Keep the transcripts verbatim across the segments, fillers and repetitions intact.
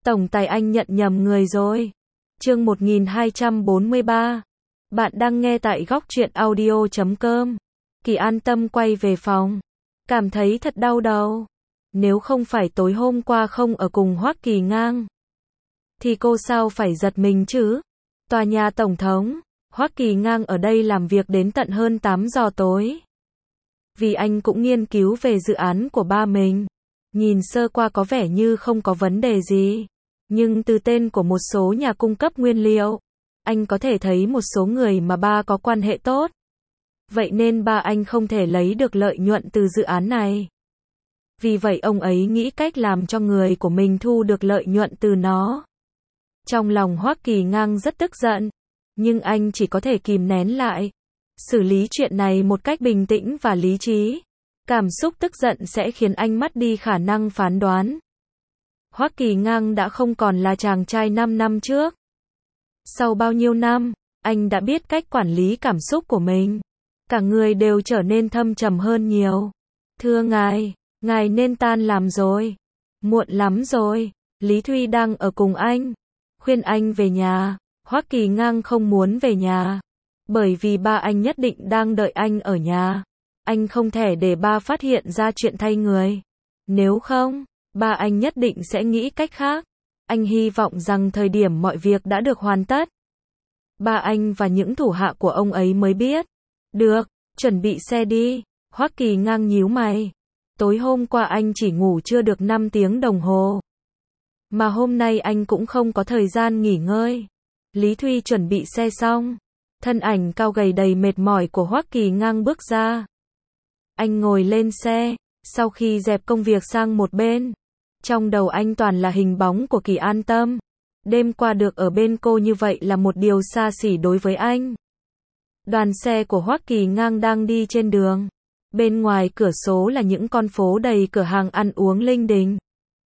Tổng tài anh nhận nhầm người rồi. Chương một nghìn hai trăm bốn mươi ba. Bạn đang nghe tại góc truyện audio chấm com. Kỳ an tâm quay về phòng. Cảm thấy thật đau đầu. Nếu không phải tối hôm qua không ở cùng Hoắc Kỳ Ngang, thì cô sao phải giật mình chứ? Tòa nhà Tổng thống, Hoắc Kỳ Ngang ở đây làm việc đến tận hơn tám giờ tối. Vì anh cũng nghiên cứu về dự án của ba mình. Nhìn sơ qua có vẻ như không có vấn đề gì. Nhưng từ tên của một số nhà cung cấp nguyên liệu, anh có thể thấy một số người mà ba có quan hệ tốt. Vậy nên ba anh không thể lấy được lợi nhuận từ dự án này. Vì vậy ông ấy nghĩ cách làm cho người của mình thu được lợi nhuận từ nó. Trong lòng Hoắc Kỳ Ngang rất tức giận, nhưng anh chỉ có thể kìm nén lại, xử lý chuyện này một cách bình tĩnh và lý trí. Cảm xúc tức giận sẽ khiến anh mất đi khả năng phán đoán. Hoắc Kỳ Ngang đã không còn là chàng trai năm năm trước. Sau bao nhiêu năm, anh đã biết cách quản lý cảm xúc của mình. Cả người đều trở nên thâm trầm hơn nhiều. Thưa ngài, ngài nên tan làm rồi. Muộn lắm rồi. Lý Thuy đang ở cùng anh. Khuyên anh về nhà. Hoắc Kỳ Ngang không muốn về nhà. Bởi vì ba anh nhất định đang đợi anh ở nhà. Anh không thể để ba phát hiện ra chuyện thay người. Nếu không, ba anh nhất định sẽ nghĩ cách khác. Anh hy vọng rằng thời điểm mọi việc đã được hoàn tất, ba anh và những thủ hạ của ông ấy mới biết. Được, chuẩn bị xe đi. Hoắc Kỳ Ngang nhíu mày. Tối hôm qua anh chỉ ngủ chưa được năm tiếng đồng hồ. Mà hôm nay anh cũng không có thời gian nghỉ ngơi. Lý Thuy chuẩn bị xe xong. Thân ảnh cao gầy đầy mệt mỏi của Hoắc Kỳ Ngang bước ra. Anh ngồi lên xe, sau khi dẹp công việc sang một bên. Trong đầu anh toàn là hình bóng của Kỳ An Tâm. Đêm qua được ở bên cô như vậy là một điều xa xỉ đối với anh. Đoàn xe của Hoắc Kỳ Ngang đang đi trên đường. Bên ngoài cửa sổ là những con phố đầy cửa hàng ăn uống linh đình.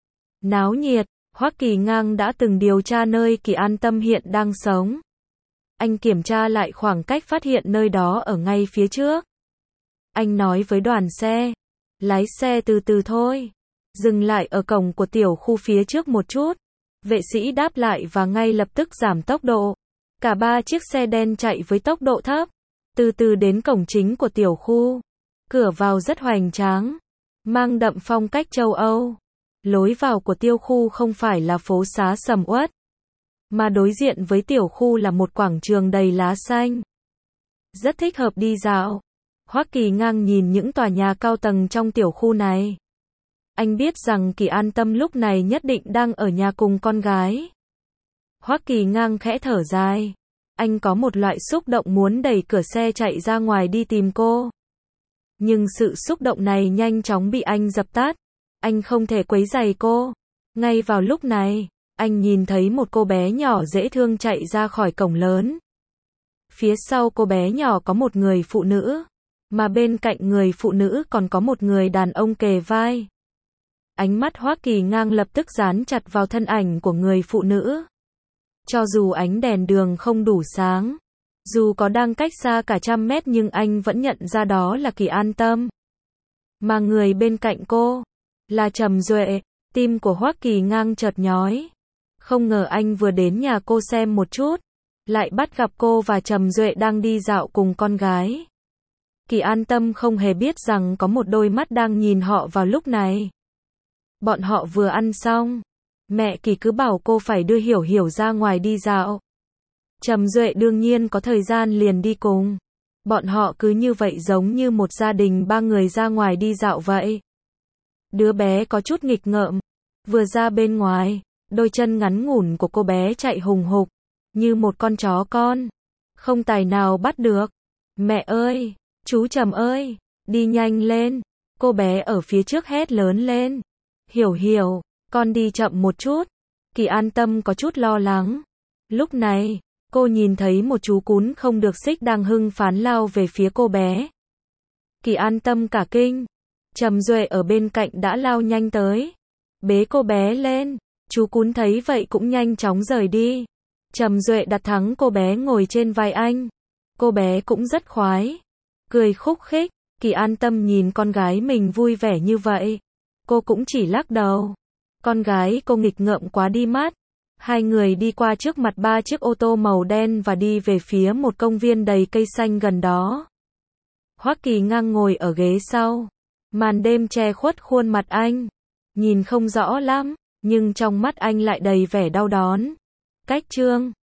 Náo nhiệt, Hoắc Kỳ Ngang đã từng điều tra nơi Kỳ An Tâm hiện đang sống. Anh kiểm tra lại khoảng cách phát hiện nơi đó ở ngay phía trước. Anh nói với đoàn xe, lái xe từ từ thôi. Dừng lại ở cổng của tiểu khu phía trước một chút. Vệ sĩ đáp lại và ngay lập tức giảm tốc độ. Cả ba chiếc xe đen chạy với tốc độ thấp. Từ từ đến cổng chính của tiểu khu. Cửa vào rất hoành tráng. Mang đậm phong cách châu Âu. Lối vào của tiểu khu không phải là phố xá sầm uất. Mà đối diện với tiểu khu là một quảng trường đầy lá xanh. Rất thích hợp đi dạo. Hoắc Kỳ Ngang nhìn những tòa nhà cao tầng trong tiểu khu này. Anh biết rằng Kỳ An Tâm lúc này nhất định đang ở nhà cùng con gái. Hoắc Kỳ Ngang khẽ thở dài. Anh có một loại xúc động muốn đẩy cửa xe chạy ra ngoài đi tìm cô. Nhưng sự xúc động này nhanh chóng bị anh dập tắt. Anh không thể quấy rầy cô. Ngay vào lúc này, anh nhìn thấy một cô bé nhỏ dễ thương chạy ra khỏi cổng lớn. Phía sau cô bé nhỏ có một người phụ nữ. Mà bên cạnh người phụ nữ còn có một người đàn ông kề vai. Ánh mắt Hoắc Kỳ Ngang lập tức dán chặt vào thân ảnh của người phụ nữ. Cho dù ánh đèn đường không đủ sáng, dù có đang cách xa cả trăm mét nhưng anh vẫn nhận ra đó là Kỳ An Tâm. Mà người bên cạnh cô là Trầm Duệ. Tim của Hoắc Kỳ Ngang chợt nhói. Không ngờ anh vừa đến nhà cô xem một chút, lại bắt gặp cô và Trầm Duệ đang đi dạo cùng con gái. Kỳ An Tâm không hề biết rằng có một đôi mắt đang nhìn họ vào lúc này. Bọn họ vừa ăn xong. Mẹ Kỳ cứ bảo cô phải đưa Hiểu Hiểu ra ngoài đi dạo. Trầm Duệ đương nhiên có thời gian liền đi cùng. Bọn họ cứ như vậy giống như một gia đình ba người ra ngoài đi dạo vậy. Đứa bé có chút nghịch ngợm. Vừa ra bên ngoài, đôi chân ngắn ngủn của cô bé chạy hùng hục, như một con chó con. Không tài nào bắt được. Mẹ ơi, chú Trầm ơi, đi nhanh lên. Cô bé ở phía trước hét lớn lên. Hiểu Hiểu, con đi chậm một chút. Kỳ An Tâm có chút lo lắng. Lúc này, cô nhìn thấy một chú cún không được xích đang hưng phấn lao về phía cô bé. Kỳ An Tâm cả kinh. Trầm Duệ ở bên cạnh đã lao nhanh tới. Bế cô bé lên. Chú cún thấy vậy cũng nhanh chóng rời đi. Trầm Duệ đặt thắng cô bé ngồi trên vai anh. Cô bé cũng rất khoái. Cười khúc khích. Kỳ An Tâm nhìn con gái mình vui vẻ như vậy. Cô cũng chỉ lắc đầu. Con gái cô nghịch ngợm quá đi mất. Hai người đi qua trước mặt ba chiếc ô tô màu đen và đi về phía một công viên đầy cây xanh gần đó. Hoắc Kỳ ngang ngồi ở ghế sau. Màn đêm che khuất khuôn mặt anh. Nhìn không rõ lắm, nhưng trong mắt anh lại đầy vẻ đau đớn. Cách Trương